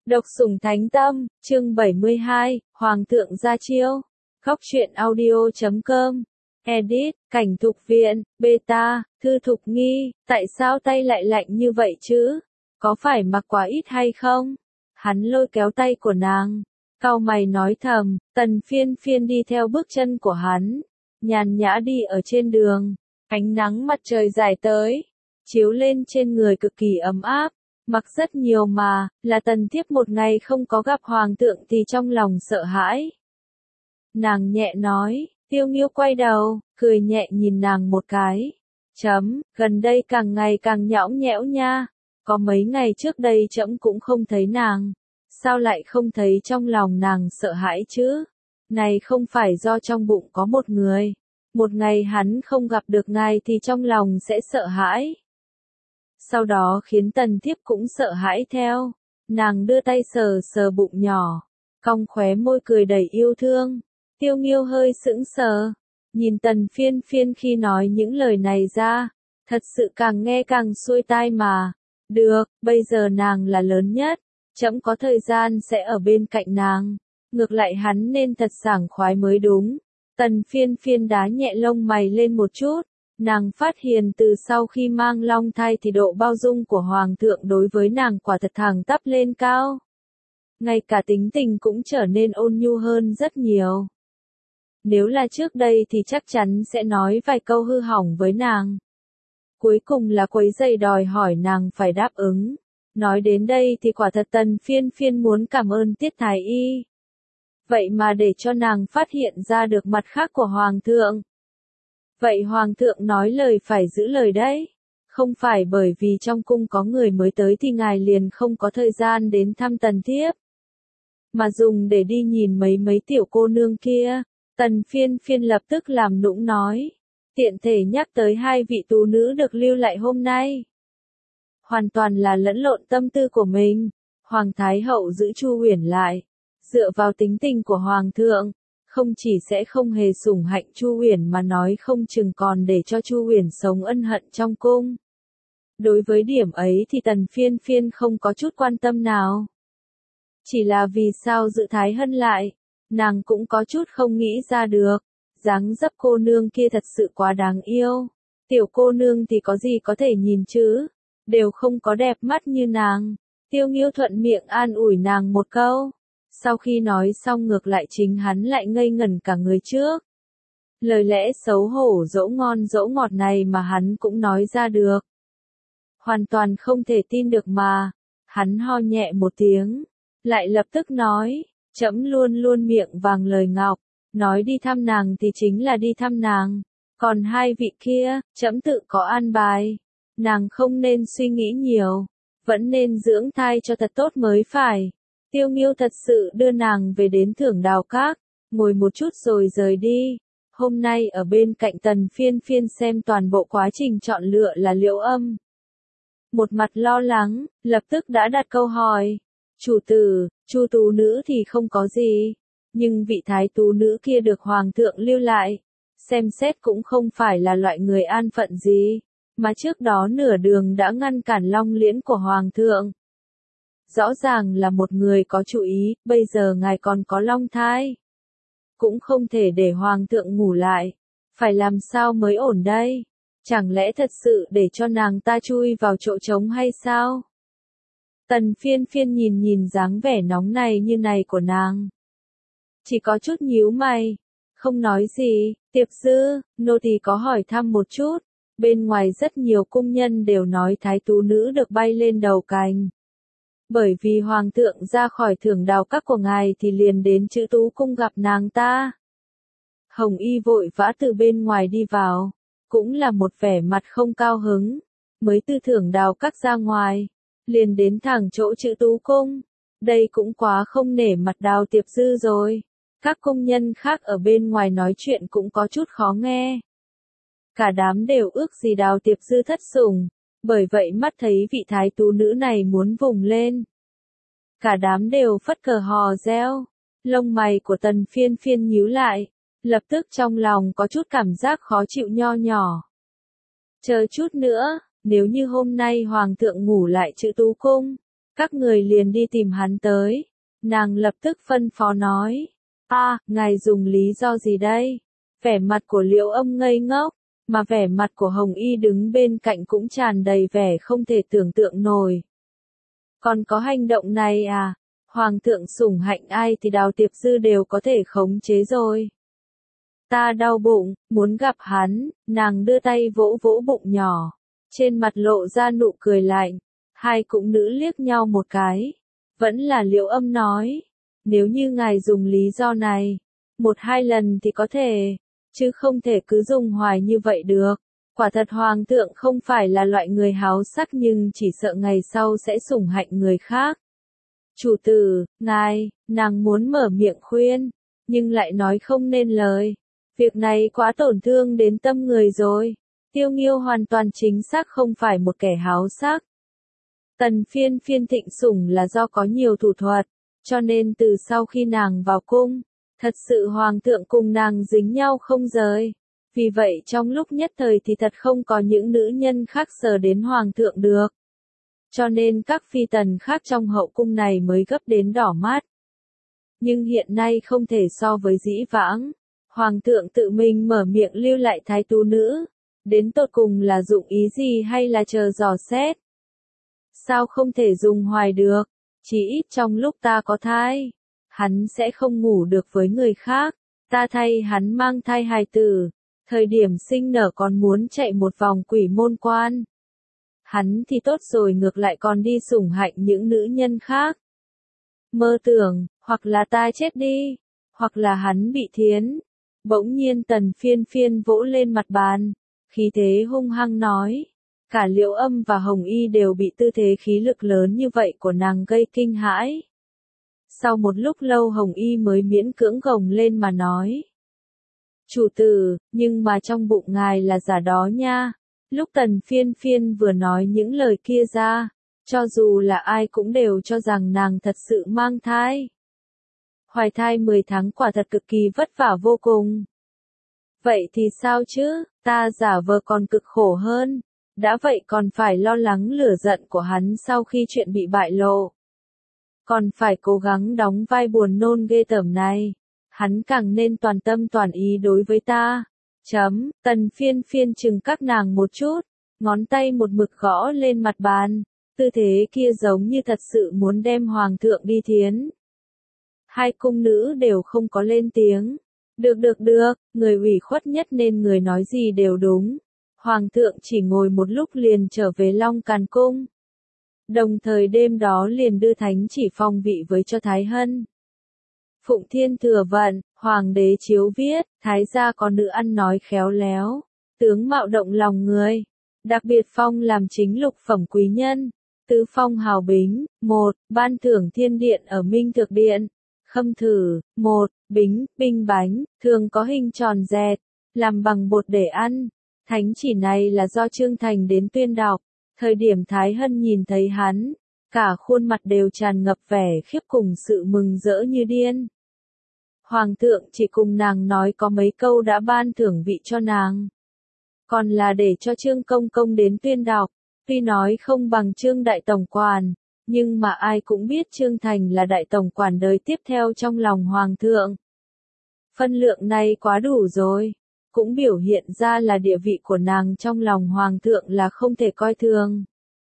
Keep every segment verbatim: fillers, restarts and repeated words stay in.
Độc sủng thánh tâm, chương bảy mươi hai, Hoàng thượng ra chiêu. Góc truyện audio chấm com. Edit, cảnh thục viện, beta, thư thục nghi, tại sao tay lại lạnh như vậy chứ? Có phải mặc quá ít hay không? Hắn lôi kéo tay của nàng, cau mày nói thầm, Tần Phiên Phiên đi theo bước chân của hắn, nhàn nhã đi ở trên đường, ánh nắng mặt trời rải tới, chiếu lên trên người cực kỳ ấm áp. Mặc rất nhiều mà, là Tần Thiếp một ngày không có gặp Hoàng thượng thì trong lòng sợ hãi. Nàng nhẹ nói, Tiêu Nghiêu quay đầu, cười nhẹ nhìn nàng một cái. Chấm, gần đây càng ngày càng nhõng nhẽo nha. Có mấy ngày trước đây trẫm cũng không thấy nàng. Sao lại không thấy trong lòng nàng sợ hãi chứ? Này không phải do trong bụng có một người. Một ngày hắn không gặp được ngài thì trong lòng sẽ sợ hãi. Sau đó khiến Tần Thiếp cũng sợ hãi theo. Nàng đưa tay sờ sờ bụng nhỏ, cong khóe môi cười đầy yêu thương. Tiêu Nghiêu hơi sững sờ, nhìn Tần Phiên Phiên khi nói những lời này ra, thật sự càng nghe càng xuôi tai mà. Được, bây giờ nàng là lớn nhất, trẫm có thời gian sẽ ở bên cạnh nàng. Ngược lại hắn nên thật sảng khoái mới đúng. Tần Phiên Phiên đá nhẹ lông mày lên một chút. Nàng phát hiện từ sau khi mang long thai thì độ bao dung của Hoàng thượng đối với nàng quả thật thẳng tắp lên cao. Ngay cả tính tình cũng trở nên ôn nhu hơn rất nhiều. Nếu là trước đây thì chắc chắn sẽ nói vài câu hư hỏng với nàng. Cuối cùng là quấy rầy đòi hỏi nàng phải đáp ứng. Nói đến đây thì quả thật Tần Phiên Phiên muốn cảm ơn Tiết Thái Y. Vậy mà để cho nàng phát hiện ra được mặt khác của Hoàng thượng. Vậy Hoàng thượng nói lời phải giữ lời đấy. Không phải bởi vì trong cung có người mới tới thì ngài liền không có thời gian đến thăm Tần Thiếp. Mà dùng để đi nhìn mấy mấy tiểu cô nương kia. Tần Phiên Phiên lập tức làm nũng nói. Tiện thể nhắc tới hai vị tú nữ được lưu lại hôm nay. Hoàn toàn là lẫn lộn tâm tư của mình. Hoàng Thái Hậu giữ Chu Uyển lại. Dựa vào tính tình của Hoàng thượng. Không chỉ sẽ không hề sủng hạnh Chu Uyển mà nói không chừng còn để cho Chu Uyển sống ân hận trong cung. Đối với điểm ấy thì Tần Phiên Phiên không có chút quan tâm nào. Chỉ là vì sao giữ Thái Hân lại, nàng cũng có chút không nghĩ ra được. Dáng dấp cô nương kia thật sự quá đáng yêu. Tiểu cô nương thì có gì có thể nhìn chứ, đều không có đẹp mắt như nàng. Tiêu Nghiêu thuận miệng an ủi nàng một câu. Sau khi nói xong ngược lại chính hắn lại ngây ngẩn cả người trước. Lời lẽ xấu hổ dỗ ngon dỗ ngọt này mà hắn cũng nói ra được. Hoàn toàn không thể tin được mà. Hắn ho nhẹ một tiếng. Lại lập tức nói. Trẫm luôn luôn miệng vàng lời ngọc. Nói đi thăm nàng thì chính là đi thăm nàng. Còn hai vị kia, trẫm tự có an bài. Nàng không nên suy nghĩ nhiều. Vẫn nên dưỡng thai cho thật tốt mới phải. Tiêu Nghiêu thật sự đưa nàng về đến Thưởng Đào Các, ngồi một chút rồi rời đi. Hôm nay ở bên cạnh Tần Phiên Phiên xem toàn bộ quá trình chọn lựa là Liễu Âm. Một mặt lo lắng, lập tức đã đặt câu hỏi. Chủ tử, Chu tú nữ thì không có gì, nhưng vị thái tú nữ kia được Hoàng thượng lưu lại. Xem xét cũng không phải là loại người an phận gì, mà trước đó nửa đường đã ngăn cản long liễn của Hoàng thượng. Rõ ràng là một người có chủ ý, bây giờ ngài còn có long thai. Cũng không thể để Hoàng thượng ngủ lại. Phải làm sao mới ổn đây? Chẳng lẽ thật sự để cho nàng ta chui vào chỗ trống hay sao? Tần Phiên Phiên nhìn nhìn dáng vẻ nóng này như này của nàng. Chỉ có chút nhíu mày. Không nói gì, Tiệp Dư, nô tỳ có hỏi thăm một chút. Bên ngoài rất nhiều cung nhân đều nói thái tú nữ được bay lên đầu cành. Bởi vì Hoàng thượng ra khỏi Thưởng Đào Các của ngài thì liền đến Chữ Tú Cung gặp nàng ta. Hồng Y vội vã từ bên ngoài đi vào, cũng là một vẻ mặt không cao hứng. Mới từ Thưởng Đào Các ra ngoài, liền đến thẳng chỗ Chữ Tú Cung. Đây cũng quá không nể mặt Đào Tiệp Dư rồi. Các công nhân khác ở bên ngoài nói chuyện cũng có chút khó nghe. Cả đám đều ước gì Đào Tiệp Dư thất sủng. Bởi vậy mắt thấy vị thái tú nữ này muốn vùng lên. Cả đám đều phất cờ hò reo. Lông mày của Tần Phiên Phiên nhíu lại. Lập tức trong lòng có chút cảm giác khó chịu nho nhỏ. Chờ chút nữa, nếu như hôm nay Hoàng thượng ngủ lại Chữ Tú Cung, Các người liền đi tìm hắn tới. Nàng lập tức phân phó nói. A, ngài dùng lý do gì đây? Vẻ mặt của Liễu Âm ngây ngốc, mà vẻ mặt của Hồng Y đứng bên cạnh cũng tràn đầy vẻ không thể tưởng tượng nổi. Còn có hành động này à? Hoàng thượng sủng hạnh ai thì Đào Tiệp Dư đều có thể khống chế rồi. Ta đau bụng, muốn gặp hắn, nàng đưa tay vỗ vỗ bụng nhỏ. Trên mặt lộ ra nụ cười lạnh, hai cũng nữ liếc nhau một cái. Vẫn là Liễu Âm nói, nếu như ngài dùng lý do này, một hai lần thì có thể, chứ không thể cứ dùng hoài như vậy được. Quả thật Hoàng thượng không phải là loại người háo sắc nhưng chỉ sợ ngày sau sẽ sủng hạnh người khác. Chủ tử, ngài, nàng muốn mở miệng khuyên, nhưng lại nói không nên lời. Việc này quá tổn thương đến tâm người rồi. Tiêu Nghiêu hoàn toàn chính xác không phải một kẻ háo sắc. Tần Phiên Phiên thịnh sủng là do có nhiều thủ thuật, cho nên từ sau khi nàng vào cung, thật sự Hoàng thượng cùng nàng dính nhau không rời. Vì vậy trong lúc nhất thời thì thật không có những nữ nhân khác sờ đến Hoàng thượng được. Cho nên các phi tần khác trong hậu cung này mới gấp đến đỏ mắt. Nhưng hiện nay không thể so với dĩ vãng. Hoàng thượng tự mình mở miệng lưu lại thái tú nữ. Đến tột cùng là dụng ý gì hay là chờ dò xét? Sao không thể dùng hoài được? Chỉ ít trong lúc ta có thai, hắn sẽ không ngủ được với người khác. Ta thay hắn mang thai hài tử. Thời điểm sinh nở còn muốn chạy một vòng quỷ môn quan. Hắn thì tốt rồi ngược lại còn đi sủng hạnh những nữ nhân khác. Mơ tưởng, hoặc là ta chết đi, hoặc là hắn bị thiến. Bỗng nhiên Tần Phiên Phiên vỗ lên mặt bàn, khí thế hung hăng nói. Cả Liễu Âm và Hồng Y đều bị tư thế khí lực lớn như vậy của nàng gây kinh hãi. Sau một lúc lâu Hồng Y mới miễn cưỡng gồng lên mà nói. Chủ tử, nhưng mà trong bụng ngài là giả đó nha. Lúc Tần Phiên Phiên vừa nói những lời kia ra, cho dù là ai cũng đều cho rằng nàng thật sự mang thai. Hoài thai mười tháng quả thật cực kỳ vất vả vô cùng. Vậy thì sao chứ, ta giả vờ còn cực khổ hơn. Đã vậy còn phải lo lắng lửa giận của hắn sau khi chuyện bị bại lộ. Còn phải cố gắng đóng vai buồn nôn ghê tởm này. Hắn càng nên toàn tâm toàn ý đối với ta. Chấm, Tần Phiên Phiên chừng các nàng một chút, ngón tay một mực gõ lên mặt bàn, tư thế kia giống như thật sự muốn đem Hoàng thượng đi thiến. Hai cung nữ đều không có lên tiếng. Được được được, người ủy khuất nhất nên người nói gì đều đúng. Hoàng thượng chỉ ngồi một lúc liền trở về Long Càn Cung. Đồng thời đêm đó liền đưa thánh chỉ phong vị với cho Thái Hân. Phụng Thiên thừa vận, Hoàng đế chiếu viết, Thái gia có nữ ăn nói khéo léo, tướng mạo động lòng người. Đặc biệt phong làm chính lục phẩm quý nhân. Tứ phong hào bính, một, ban thưởng thiên điện ở Minh Thực Điện. Khâm thử, một, bính, binh bánh, thường có hình tròn dẹt, làm bằng bột để ăn. Thánh chỉ này là do Trương Thành đến tuyên đọc. Thời điểm Thái Hân nhìn thấy hắn, cả khuôn mặt đều tràn ngập vẻ khiếp cùng sự mừng rỡ như điên. Hoàng thượng chỉ cùng nàng nói có mấy câu đã ban thưởng vị cho nàng. Còn là để cho Trương Công Công đến tuyên đọc. Tuy nói không bằng Trương Đại Tổng Quản, nhưng mà ai cũng biết Trương Thành là Đại Tổng Quản đời tiếp theo trong lòng Hoàng thượng. Phân lượng này quá đủ rồi. Cũng biểu hiện ra là địa vị của nàng trong lòng Hoàng thượng là không thể coi thường.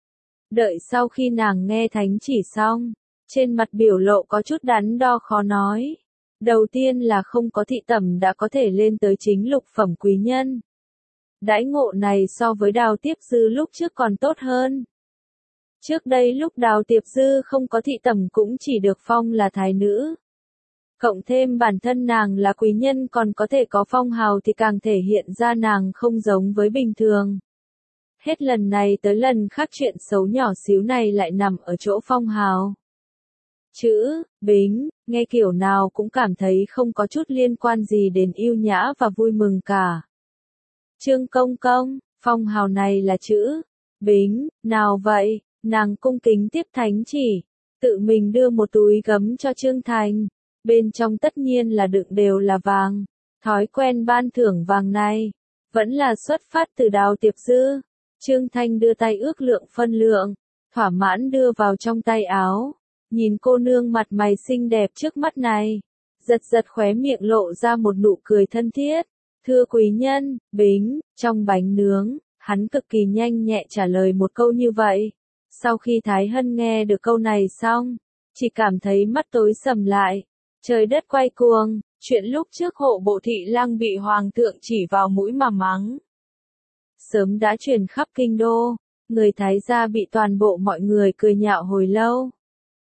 Đợi sau khi nàng nghe thánh chỉ xong, trên mặt biểu lộ có chút đắn đo khó nói. Đầu tiên là không có thị tẩm đã có thể lên tới chính lục phẩm quý nhân. Đãi ngộ này so với Đào Tiệp Dư lúc trước còn tốt hơn. Trước đây lúc Đào Tiệp Dư không có thị tẩm cũng chỉ được phong là thái nữ. Cộng thêm bản thân nàng là quý nhân còn có thể có phong hào thì càng thể hiện ra nàng không giống với bình thường. Hết lần này tới lần khác chuyện xấu nhỏ xíu này lại nằm ở chỗ phong hào. Chữ, bính, nghe kiểu nào cũng cảm thấy không có chút liên quan gì đến yêu nhã và vui mừng cả. Trương Công Công, phong hào này là chữ, bính, nào vậy, nàng cung kính tiếp thánh chỉ, tự mình đưa một túi gấm cho Trương Thành. Bên trong tất nhiên là đựng đều là vàng. Thói quen ban thưởng vàng này, vẫn là xuất phát từ Đào Tiệp Dư. Trương Thanh đưa tay ước lượng phân lượng, thỏa mãn đưa vào trong tay áo. Nhìn cô nương mặt mày xinh đẹp trước mắt này, giật giật khóe miệng lộ ra một nụ cười thân thiết. Thưa quý nhân, Bính, trong bánh nướng, hắn cực kỳ nhanh nhẹ trả lời một câu như vậy. Sau khi Thái Hân nghe được câu này xong, chỉ cảm thấy mắt tối sầm lại, trời đất quay cuồng, chuyện lúc trước hộ bộ thị lang bị hoàng thượng chỉ vào mũi mà mắng. Sớm đã truyền khắp kinh đô, người Thái gia bị toàn bộ mọi người cười nhạo hồi lâu.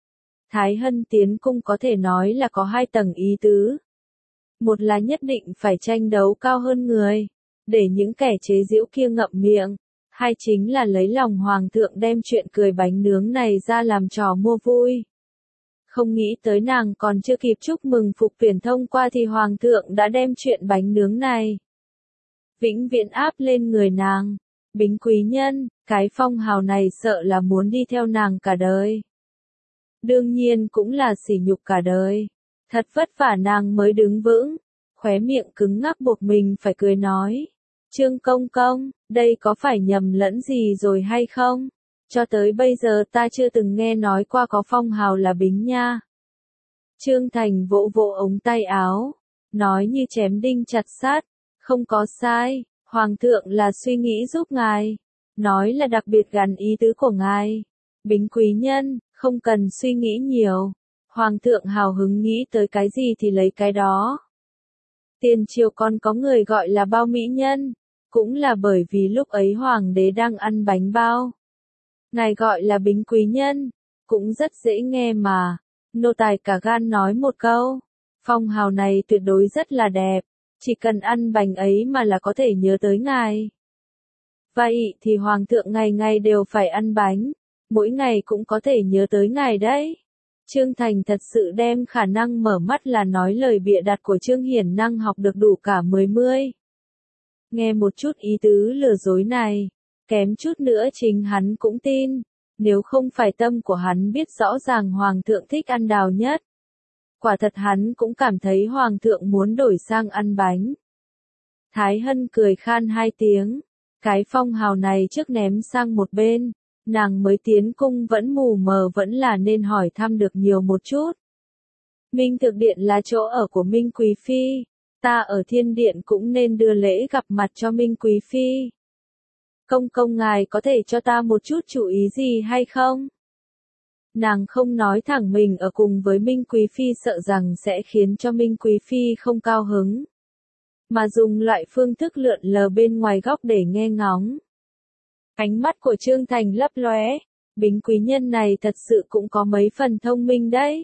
Thái Hân tiến cung có thể nói là có hai tầng ý tứ. Một là nhất định phải tranh đấu cao hơn người, để những kẻ chế giễu kia ngậm miệng. Hai chính là lấy lòng hoàng thượng đem chuyện cười bánh nướng này ra làm trò mua vui. Không nghĩ tới nàng còn chưa kịp chúc mừng Phục Tuyển thông qua thì hoàng thượng đã đem chuyện bánh nướng này vĩnh viễn áp lên người nàng. Bính quý nhân, cái phong hào này sợ là muốn đi theo nàng cả đời. Đương nhiên cũng là sỉ nhục cả đời. Thật vất vả nàng mới đứng vững, khóe miệng cứng ngắc buộc mình phải cười nói. Trương công công, đây có phải nhầm lẫn gì rồi hay không? Cho tới bây giờ ta chưa từng nghe nói qua có phong hào là Bính nha. Trương Thành vỗ vỗ ống tay áo, nói như chém đinh chặt sắt, không có sai, hoàng thượng là suy nghĩ giúp ngài, nói là đặc biệt gắn ý tứ của ngài. Bính quý nhân, không cần suy nghĩ nhiều, hoàng thượng hào hứng nghĩ tới cái gì thì lấy cái đó. Tiền triều còn có người gọi là bao mỹ nhân, cũng là bởi vì lúc ấy hoàng đế đang ăn bánh bao. Ngài gọi là Bính quý nhân, cũng rất dễ nghe mà. Nô tài cả gan nói một câu, phong hào này tuyệt đối rất là đẹp, chỉ cần ăn bánh ấy mà là có thể nhớ tới ngài. Vậy thì hoàng thượng ngày ngày đều phải ăn bánh, mỗi ngày cũng có thể nhớ tới ngài đấy. Trương Thành thật sự đem khả năng mở mắt là nói lời bịa đặt của Trương Hiển Năng học được đủ cả mười mươi. Nghe một chút ý tứ lừa dối này, kém chút nữa chính hắn cũng tin, nếu không phải tâm của hắn biết rõ ràng hoàng thượng thích ăn đào nhất. Quả thật hắn cũng cảm thấy hoàng thượng muốn đổi sang ăn bánh. Thái Hân cười khan hai tiếng, cái phong hào này trước ném sang một bên. Nàng mới tiến cung vẫn mù mờ vẫn là nên hỏi thăm được nhiều một chút. Minh Thực Điện là chỗ ở của Minh Quý Phi, ta ở Thiên Điện cũng nên đưa lễ gặp mặt cho Minh Quý Phi. Công công ngài có thể cho ta một chút chú ý gì hay không? Nàng không nói thẳng mình ở cùng với Minh Quý Phi sợ rằng sẽ khiến cho Minh Quý Phi không cao hứng. Mà dùng loại phương thức lượn lờ bên ngoài góc để nghe ngóng. Ánh mắt của Trương Thành lấp lóe, Bính quý nhân này thật sự cũng có mấy phần thông minh đấy.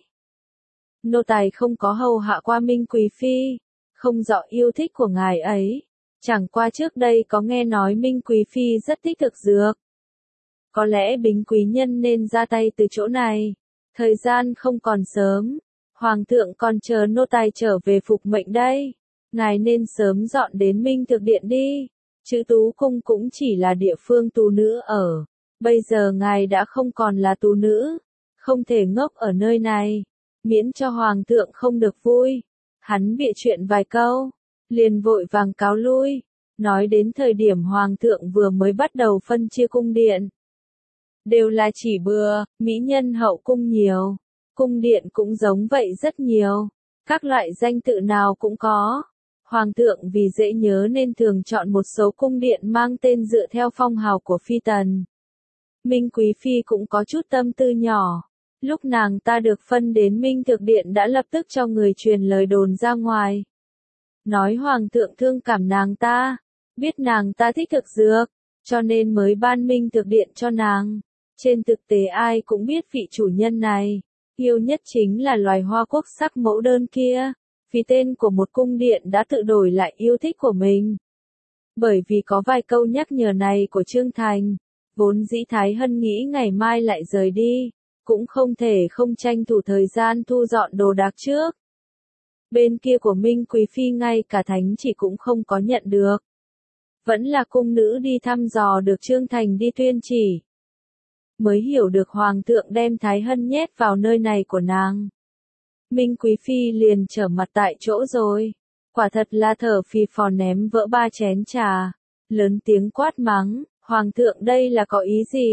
Nô tài không có hầu hạ qua Minh Quý Phi, không rõ yêu thích của ngài ấy, chẳng qua trước đây có nghe nói Minh Quý Phi rất thích thực dược. Có lẽ Bính quý nhân nên ra tay từ chỗ này, thời gian không còn sớm, hoàng thượng còn chờ nô tài trở về phục mệnh đây, ngài nên sớm dọn đến Minh Thực Điện đi. Chữ Tú Cung cũng chỉ là địa phương tú nữ ở. Bây giờ ngài đã không còn là tú nữ. Không thể ngốc ở nơi này. Miễn cho hoàng thượng không được vui. Hắn bịa chuyện vài câu. Liền vội vàng cáo lui. Nói đến thời điểm hoàng thượng vừa mới bắt đầu phân chia cung điện. Đều là chỉ bừa, mỹ nhân hậu cung nhiều. Cung điện cũng giống vậy rất nhiều. Các loại danh tự nào cũng có. Hoàng thượng vì dễ nhớ nên thường chọn một số cung điện mang tên dựa theo phong hào của phi tần. Minh Quý Phi cũng có chút tâm tư nhỏ. Lúc nàng ta được phân đến Minh Thực Điện đã lập tức cho người truyền lời đồn ra ngoài. Nói hoàng thượng thương cảm nàng ta, biết nàng ta thích thực dược, cho nên mới ban Minh Thực Điện cho nàng. Trên thực tế ai cũng biết vị chủ nhân này, yêu nhất chính là loài hoa quốc sắc mẫu đơn kia. Vì tên của một cung điện đã tự đổi lại yêu thích của mình. Bởi vì có vài câu nhắc nhở này của Trương Thành, vốn dĩ Thái Hân nghĩ ngày mai lại rời đi, cũng không thể không tranh thủ thời gian thu dọn đồ đạc trước. Bên kia của Minh Quý Phi ngay cả thánh chỉ cũng không có nhận được. Vẫn là cung nữ đi thăm dò được Trương Thành đi tuyên chỉ. Mới hiểu được Hoàng thượng đem Thái Hân nhét vào nơi này của nàng. Minh Quý Phi liền trở mặt tại chỗ rồi. Quả thật là thở phì phò ném vỡ ba chén trà. Lớn tiếng quát mắng, Hoàng thượng đây là có ý gì?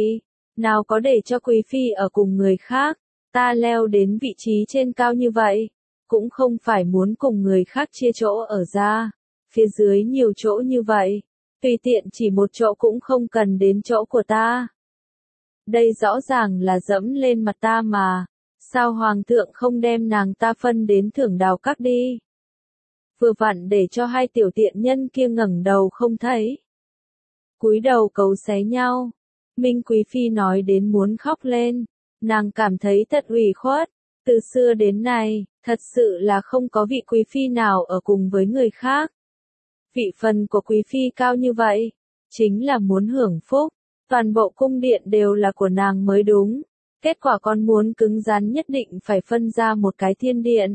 Nào có để cho quý phi ở cùng người khác, ta leo đến vị trí trên cao như vậy, cũng không phải muốn cùng người khác chia chỗ ở ra, phía dưới nhiều chỗ như vậy, tùy tiện chỉ một chỗ cũng không cần đến chỗ của ta. Đây rõ ràng là dẫm lên mặt ta mà, sao hoàng thượng không đem nàng ta phân đến Thưởng Đào Các đi? Vừa vặn để cho hai tiểu tiện nhân kia ngẩng đầu không thấy. Cúi đầu cấu xé nhau. Minh Quý Phi nói đến muốn khóc lên, nàng cảm thấy thật ủy khuất, từ xưa đến nay, thật sự là không có vị Quý Phi nào ở cùng với người khác. Vị phần của Quý Phi cao như vậy, chính là muốn hưởng phúc, toàn bộ cung điện đều là của nàng mới đúng, kết quả con muốn cứng rắn nhất định phải phân ra một cái thiên điện.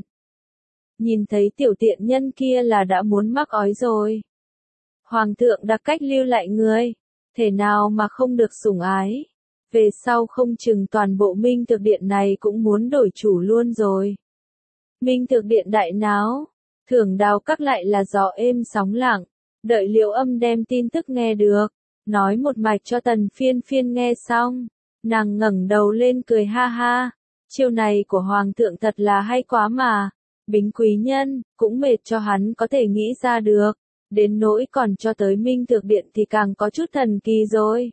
Nhìn thấy tiểu tiện nhân kia là đã muốn mắc ói rồi. Hoàng thượng đặc cách lưu lại người, thể nào mà không được sủng ái. Về sau không chừng toàn bộ Minh Thực Điện này cũng muốn đổi chủ luôn rồi. Minh Thực Điện đại náo, Thưởng Đào Các lại là gió êm sóng lặng, đợi Liễu Âm đem tin tức nghe được, nói một mạch cho Tần Phiên Phiên nghe xong, nàng ngẩng đầu lên cười ha ha, chiêu này của Hoàng thượng thật là hay quá mà, Bính quý nhân, cũng mệt cho hắn có thể nghĩ ra được. Đến nỗi còn cho tới Minh Thực Điện thì càng có chút thần kỳ rồi.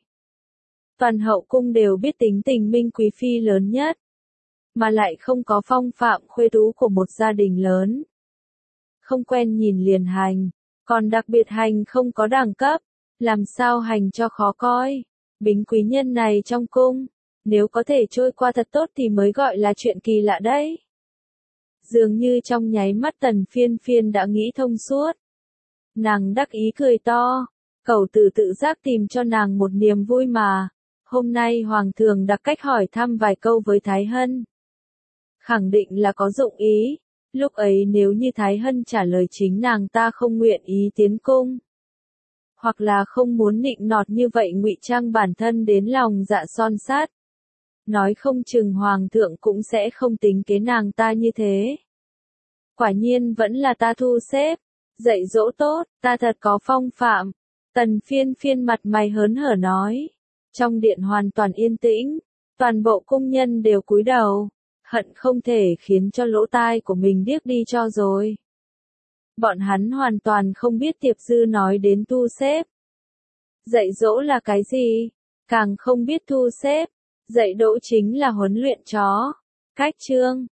Toàn hậu cung đều biết tính tình Minh Quý Phi lớn nhất, mà lại không có phong phạm khuê tú của một gia đình lớn. Không quen nhìn liền hành, còn đặc biệt hành không có đẳng cấp, làm sao hành cho khó coi. Bính quý nhân này trong cung, nếu có thể trôi qua thật tốt thì mới gọi là chuyện kỳ lạ đấy. Dường như trong nháy mắt Tần Phiên Phiên đã nghĩ thông suốt. Nàng đắc ý cười to, cẩu tử tự giác tìm cho nàng một niềm vui mà. Hôm nay Hoàng thượng đặc cách hỏi thăm vài câu với Thái Hân. Khẳng định là có dụng ý, lúc ấy nếu như Thái Hân trả lời chính nàng ta không nguyện ý tiến cung. Hoặc là không muốn nịnh nọt như vậy ngụy trang bản thân đến lòng dạ son sát. Nói không chừng Hoàng thượng cũng sẽ không tính kế nàng ta như thế. Quả nhiên vẫn là ta thu xếp. Dạy dỗ tốt, ta thật có phong phạm. Tần Phiên Phiên mặt mày hớn hở nói. Trong điện hoàn toàn yên tĩnh, toàn bộ cung nhân đều cúi đầu, hận không thể khiến cho lỗ tai của mình điếc đi cho rồi. Bọn hắn hoàn toàn không biết Tiệp Dư nói đến thu xếp. Dạy dỗ là cái gì? Càng không biết thu xếp. Dạy dỗ chính là huấn luyện chó. Cách chương